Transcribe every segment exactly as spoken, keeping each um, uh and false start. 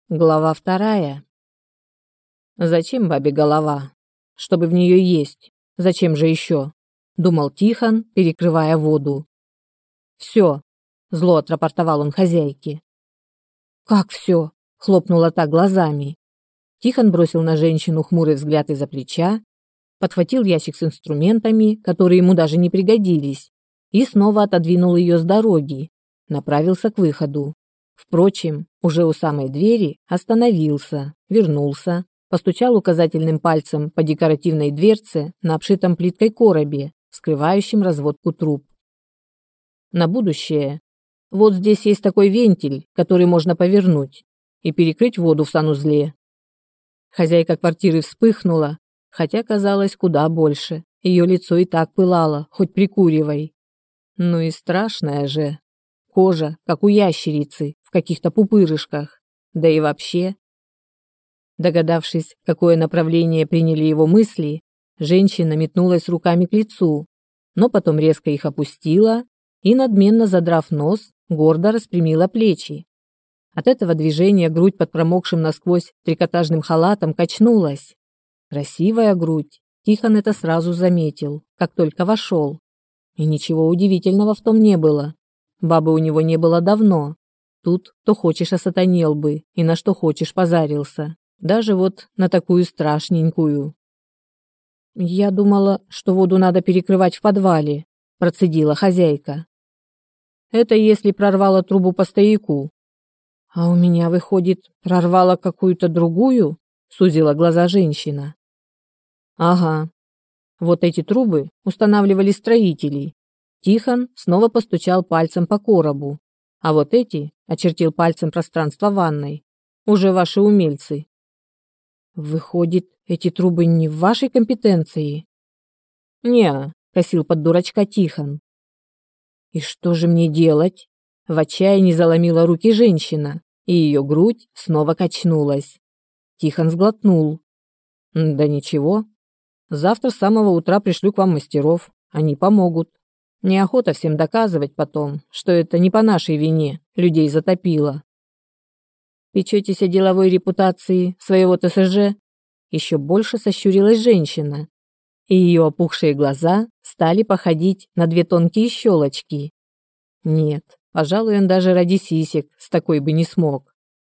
Глава вторая. Зачем бабе голова? Чтобы в нее есть. Зачем же еще? Думал Тихон, перекрывая воду. Все, зло отрапортовал он хозяйке. Как все? Хлопнула та глазами. Тихон бросил на женщину хмурый взгляд из-за плеча, подхватил ящик с инструментами, которые ему даже не пригодились, и снова отодвинул ее с дороги, направился к выходу. Впрочем, уже у самой двери остановился, вернулся, постучал указательным пальцем по декоративной дверце на обшитом плиткой коробе, скрывающем разводку труб. На будущее. Вот здесь есть такой вентиль, который можно повернуть и перекрыть воду в санузле. Хозяйка квартиры вспыхнула, хотя казалось куда больше. Ее лицо и так пылало, хоть прикуривай. Ну и страшная же. Кожа, как у ящерицы, в каких-то пупырышках. Да и вообще. Догадавшись, какое направление приняли его мысли, женщина метнулась руками к лицу, но потом резко их опустила и, надменно задрав нос, гордо распрямила плечи. От этого движения грудь под промокшим насквозь трикотажным халатом качнулась. Красивая грудь. Тихон это сразу заметил, как только вошел. И ничего удивительного в том не было. Бабы у него не было давно. Тут кто хочешь осатанел бы и на что хочешь позарился. Даже вот на такую страшненькую. «Я думала, что воду надо перекрывать в подвале», – процедила хозяйка. «Это если прорвало трубу по стояку». «А у меня, выходит, прорвало какую-то другую?» – сузила глаза женщина. «Ага. Вот эти трубы устанавливали строители». Тихон снова постучал пальцем по коробу. «А вот эти», – очертил пальцем пространство ванной, – «уже ваши умельцы». «Выходит, эти трубы не в вашей компетенции?» «Не-а», – косил под дурачка Тихон. «И что же мне делать?» В отчаянии заломила руки женщина, и ее грудь снова качнулась. Тихон сглотнул. «Да ничего. Завтра с самого утра пришлю к вам мастеров. Они помогут. Неохота всем доказывать потом, что это не по нашей вине людей затопило». «Печетесь о деловой репутации своего ТСЖ?» Еще больше сощурилась женщина, и ее опухшие глаза стали походить на две тонкие щелочки. Нет, пожалуй, он даже ради сисек с такой бы не смог.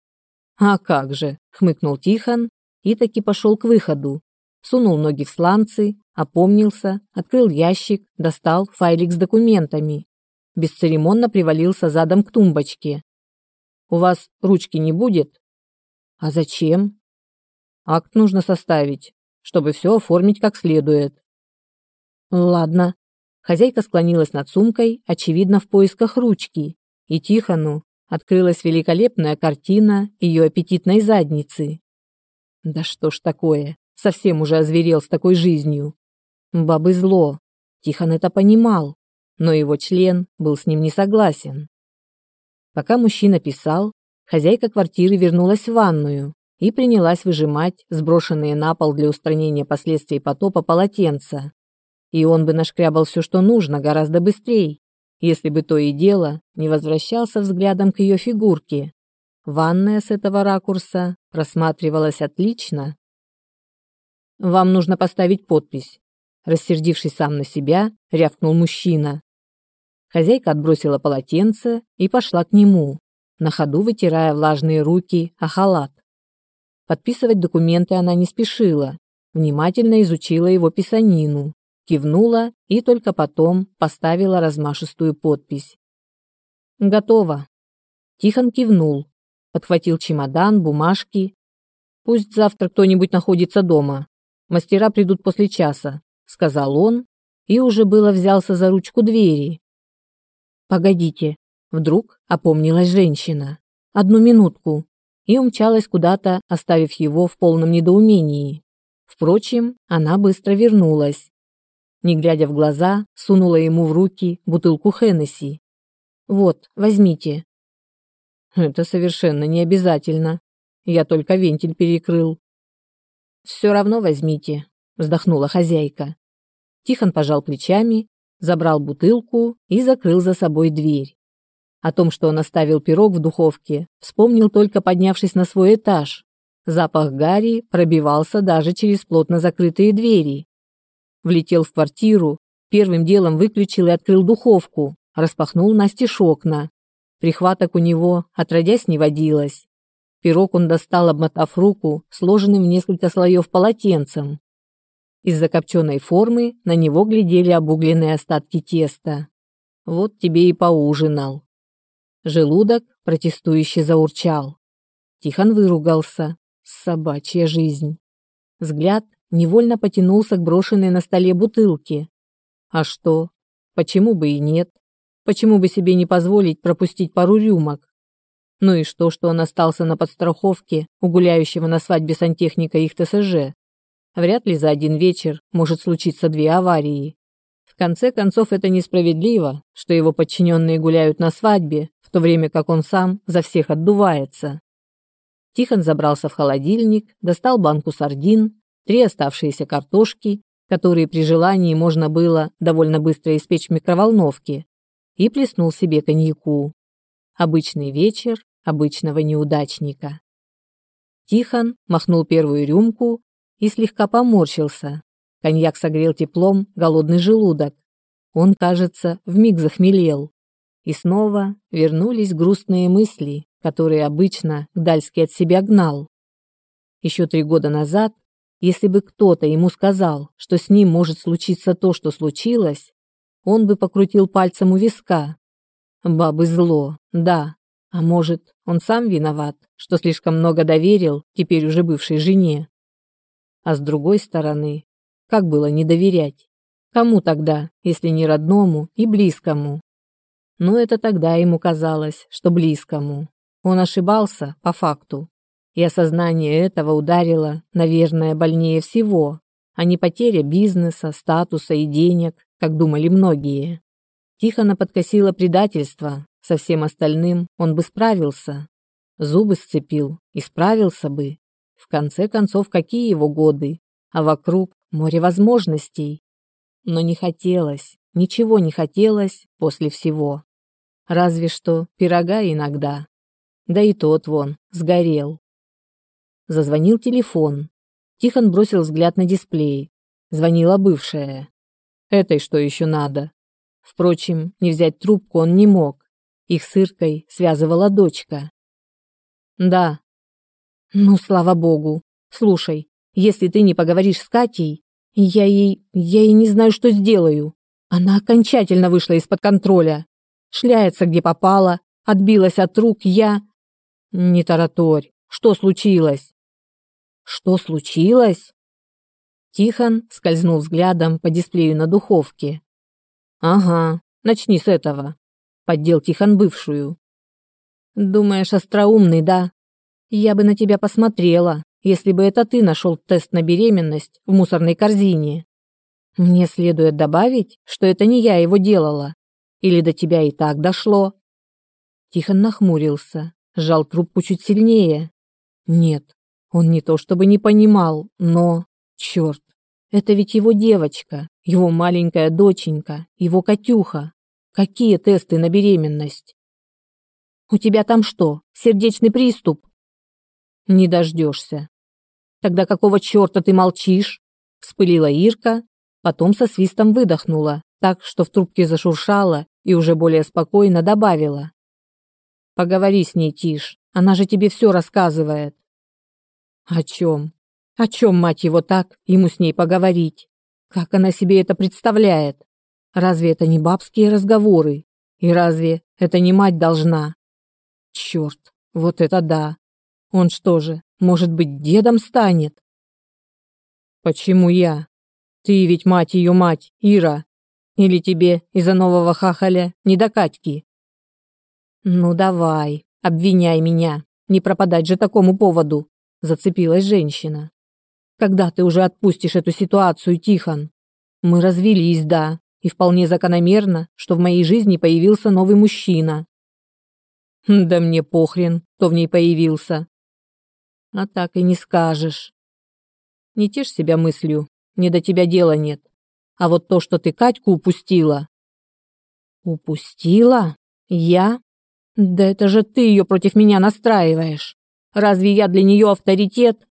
«А как же!» — хмыкнул Тихон и таки пошел к выходу. Сунул ноги в сланцы, опомнился, открыл ящик, достал файлик с документами. Бесцеремонно привалился задом к тумбочке. «У вас ручки не будет?» «А зачем?» «Акт нужно составить, чтобы все оформить как следует». «Ладно». Хозяйка склонилась над сумкой, очевидно, в поисках ручки, и Тихону открылась великолепная картина ее аппетитной задницы. Да что ж такое, совсем уже озверел с такой жизнью. Бабы зло. Тихон это понимал, но его член был с ним не согласен. Пока мужчина писал, хозяйка квартиры вернулась в ванную и принялась выжимать сброшенные на пол для устранения последствий потопа полотенца. И он бы нашкрябал все, что нужно, гораздо быстрее, если бы то и дело не возвращался взглядом к ее фигурке. Ванная с этого ракурса просматривалась отлично. «Вам нужно поставить подпись», — рассердившись сам на себя, рявкнул мужчина. Хозяйка отбросила полотенце и пошла к нему, на ходу вытирая влажные руки о халат. Подписывать документы она не спешила, внимательно изучила его писанину, кивнула и только потом поставила размашистую подпись. «Готово». Тихон кивнул, подхватил чемодан, бумажки. «Пусть завтра кто-нибудь находится дома. Мастера придут после часа», — сказал он, и уже было взялся за ручку двери. «Погодите», — вдруг опомнилась женщина. «Одну минутку», и умчалась куда-то, оставив его в полном недоумении. Впрочем, она быстро вернулась. Не глядя в глаза, сунула ему в руки бутылку Хеннесси. «Вот, возьмите». «Это совершенно не обязательно. Я только вентиль перекрыл». «Все равно возьмите», — вздохнула хозяйка. Тихон пожал плечами, забрал бутылку и закрыл за собой дверь. О том, что он оставил пирог в духовке, вспомнил только поднявшись на свой этаж. Запах гари пробивался даже через плотно закрытые двери. Влетел в квартиру, первым делом выключил и открыл духовку, распахнул настежь окна. Прихваток у него отродясь не водилось. Пирог он достал, обмотав руку, сложенным в несколько слоев полотенцем. Из закопченной формы на него глядели обугленные остатки теста. Вот тебе и поужинал. Желудок протестующе заурчал. Тихон выругался. Собачья жизнь. Взгляд невольно потянулся к брошенной на столе бутылке. А что? Почему бы и нет? Почему бы себе не позволить пропустить пару рюмок? Ну и что, что он остался на подстраховке у гуляющего на свадьбе сантехника их ТСЖ? Вряд ли за один вечер может случиться две аварии. В конце концов, это несправедливо, что его подчиненные гуляют на свадьбе, в то время как он сам за всех отдувается. Тихон забрался в холодильник, достал банку сардин, три оставшиеся картошки, которые при желании можно было довольно быстро испечь в микроволновке, и плеснул себе коньяку. Обычный вечер обычного неудачника. Тихон махнул первую рюмку и слегка поморщился. Коньяк согрел теплом голодный желудок. Он, кажется, вмиг захмелел. И снова вернулись грустные мысли, которые обычно Гдальский от себя гнал. Еще три года назад, если бы кто-то ему сказал, что с ним может случиться то, что случилось, он бы покрутил пальцем у виска. Бабы зло, да, а может, он сам виноват, что слишком много доверил теперь уже бывшей жене. А с другой стороны, как было не доверять? Кому тогда, если не родному и близкому? Но это тогда ему казалось, что близкому. Он ошибался по факту. И осознание этого ударило, наверное, больнее всего, а не потеря бизнеса, статуса и денег, как думали многие. Тихона подкосило предательство, со всем остальным он бы справился. Зубы сцепил и справился бы. В конце концов, какие его годы, а вокруг море возможностей. Но не хотелось, ничего не хотелось после всего. Разве что пирога иногда. Да и тот вон, сгорел. Зазвонил телефон. Тихон бросил взгляд на дисплей. Звонила бывшая. Этой что еще надо? Впрочем, не взять трубку он не мог. Их с Иркой связывала дочка. Да. Ну, слава богу. Слушай, если ты не поговоришь с Катей, я ей... я ей не знаю, что сделаю. Она окончательно вышла из-под контроля. Шляется, где попало, отбилась от рук, я... Не тараторь. Что случилось? Что случилось? Тихон скользнул взглядом по дисплею на духовке. Ага, начни с этого. Поддел Тихон бывшую. Думаешь, остроумный, да? Я бы на тебя посмотрела, если бы это ты нашел тест на беременность в мусорной корзине. Мне следует добавить, что это не я его делала. Или до тебя и так дошло? Тихон нахмурился, сжал трубку чуть сильнее. Нет, он не то чтобы не понимал, но... Черт, это ведь его девочка, его маленькая доченька, его Катюха. Какие тесты на беременность? У тебя там что, сердечный приступ? Не дождешься. Тогда какого черта ты молчишь? Вспылила Ирка, потом со свистом выдохнула, так что в трубке зашуршала и уже более спокойно добавила. Поговори с ней, Тиш, она же тебе все рассказывает. О чем? О чем, мать его, так ему с ней поговорить? Как она себе это представляет? Разве это не бабские разговоры? И разве это не мать должна? Черт, вот это да. Он что же, может быть, дедом станет? Почему я? Ты ведь мать ее мать, Ира. Или тебе из-за нового хахаля не до Катьки? Ну давай, обвиняй меня. Не пропадать же такому поводу, зацепилась женщина. Когда ты уже отпустишь эту ситуацию, Тихон? Мы развелись, да, и вполне закономерно, что в моей жизни появился новый мужчина. Да мне похрен, кто в ней появился. А так и не скажешь. Не тешь себя мыслью, не до тебя дела нет. А вот то, что ты Катьку упустила... Упустила? Я? Да это же ты ее против меня настраиваешь. Разве я для нее авторитет?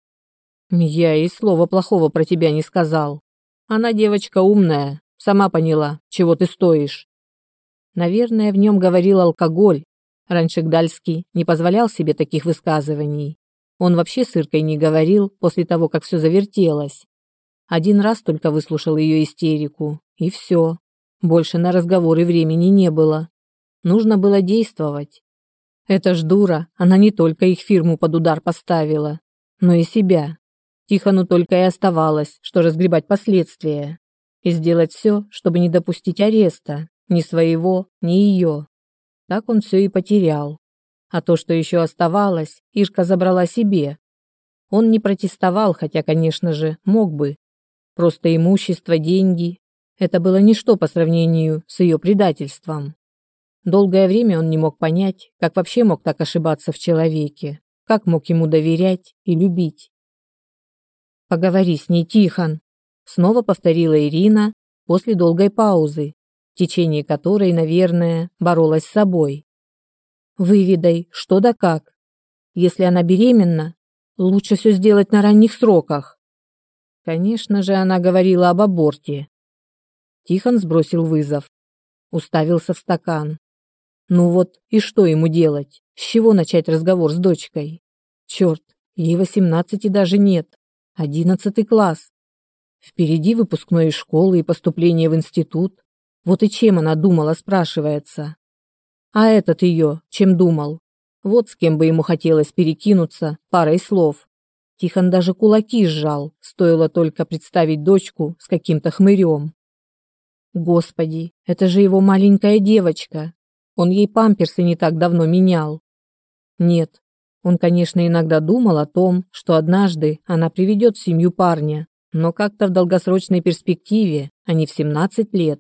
Я и слова плохого про тебя не сказал. Она девочка умная, сама поняла, чего ты стоишь. Наверное, в нем говорил алкоголь. Раньше Гдальский не позволял себе таких высказываний. Он вообще с Иркой не говорил после того, как все завертелось. Один раз только выслушал ее истерику, и все. Больше на разговоры времени не было. Нужно было действовать. Эта ж дура, она не только их фирму под удар поставила, но и себя. Тихону только и оставалось, что разгребать последствия. И сделать все, чтобы не допустить ареста. Ни своего, ни ее. Так он все и потерял. А то, что еще оставалось, Ирка забрала себе. Он не протестовал, хотя, конечно же, мог бы. Просто имущество, деньги – это было ничто по сравнению с ее предательством. Долгое время он не мог понять, как вообще мог так ошибаться в человеке, как мог ему доверять и любить. «Поговори с ней, Тихон», – снова повторила Ирина после долгой паузы, в течение которой, наверное, боролась с собой. «Выведай, что да как. Если она беременна, лучше все сделать на ранних сроках». Конечно же, она говорила об аборте. Тихон сбросил вызов, уставился в стакан. Ну вот, и что ему делать? С чего начать разговор с дочкой? Черт, ей восемнадцати даже нет. Одиннадцатый класс. Впереди выпускной из школы и поступление в институт. Вот и чем она думала, спрашивается. А этот ее, чем думал? Вот с кем бы ему хотелось перекинуться парой слов. Тихон даже кулаки сжал, стоило только представить дочку с каким-то хмырем. Господи, это же его маленькая девочка. Он ей памперсы не так давно менял. Нет, он, конечно, иногда думал о том, что однажды она приведет в семью парня, но как-то в долгосрочной перспективе, а не в семнадцать лет.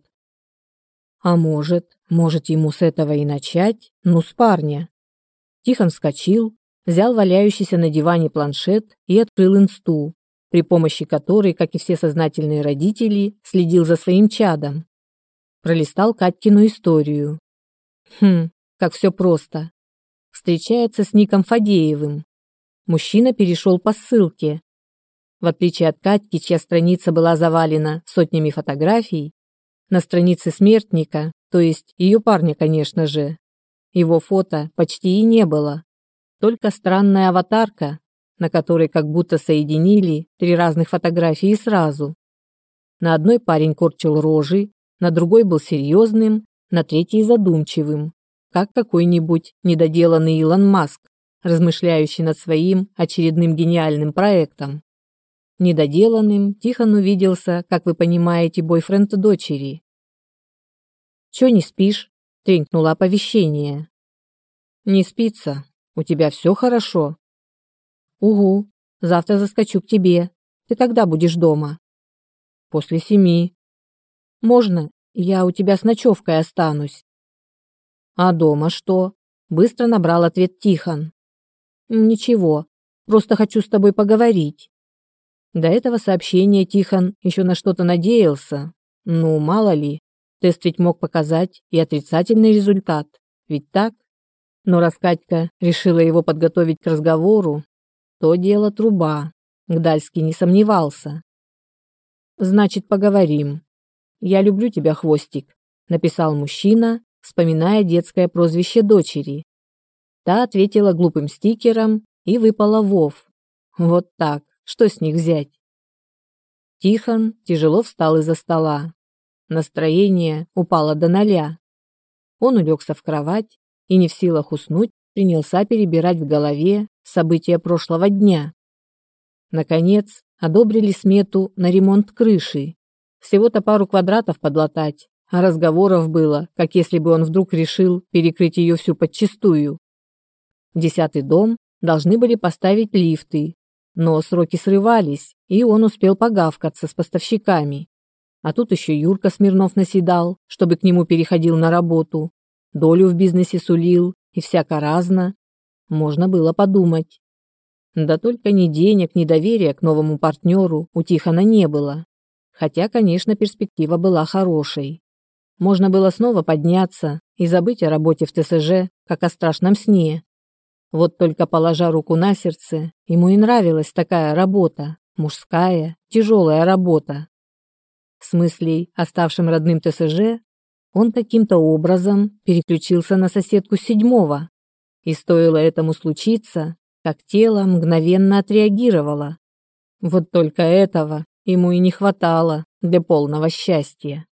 А может, может ему с этого и начать, ну с парня. Тихон вскочил, взял валяющийся на диване планшет и открыл инсту, при помощи которой, как и все сознательные родители, следил за своим чадом. Пролистал Катькину историю. Хм, как все просто. Встречается с Ником Фадеевым. Мужчина перешел по ссылке. В отличие от Катьки, чья страница была завалена сотнями фотографий, на странице смертника, то есть ее парня, конечно же, его фото почти и не было. Только странная аватарка, на которой как будто соединили три разных фотографии сразу. На одной парень корчил рожи, на другой был серьезным, на третьей задумчивым, как какой-нибудь недоделанный Илон Маск, размышляющий над своим очередным гениальным проектом. Недоделанным Тихон увиделся, как вы понимаете, бойфренд дочери. «Чё не спишь?» – тренькнуло оповещение. «Не спится. У тебя все хорошо?» «Угу. Завтра заскочу к тебе. Ты когда будешь дома?» «После семи». «Можно? Я у тебя с ночевкой останусь». «А дома что?» – быстро набрал ответ Тихон. «Ничего. Просто хочу с тобой поговорить». До этого сообщения Тихон еще на что-то надеялся. Ну, мало ли, тест ведь мог показать и отрицательный результат. Ведь так? Но раз Катька решила его подготовить к разговору, то дело труба. Гдальский не сомневался. «Значит, поговорим. Я люблю тебя, Хвостик», — написал мужчина, вспоминая детское прозвище дочери. Та ответила глупым стикером и выпала Вов. Вот так. Что с них взять? Тихон тяжело встал из-за стола. Настроение упало до ноля. Он улегся в кровать и, не в силах уснуть, принялся перебирать в голове события прошлого дня. Наконец, одобрили смету на ремонт крыши. Всего-то пару квадратов подлатать, а разговоров было, как если бы он вдруг решил перекрыть ее всю подчистую. В десятый дом должны были поставить лифты, но сроки срывались, и он успел погавкаться с поставщиками. А тут еще Юрка Смирнов наседал, чтобы к нему переходил на работу. Долю в бизнесе сулил, и всяко разно. Можно было подумать. Да только ни денег, ни доверия к новому партнеру у Тихона не было. Хотя, конечно, перспектива была хорошей. Можно было снова подняться и забыть о работе в ТСЖ, как о страшном сне. Вот только положа руку на сердце, ему и нравилась такая работа, мужская, тяжелая работа. С мыслей о ставшем родным ТСЖ он каким-то образом переключился на соседку седьмого, и стоило этому случиться, как тело мгновенно отреагировало. Вот только этого ему и не хватало для полного счастья.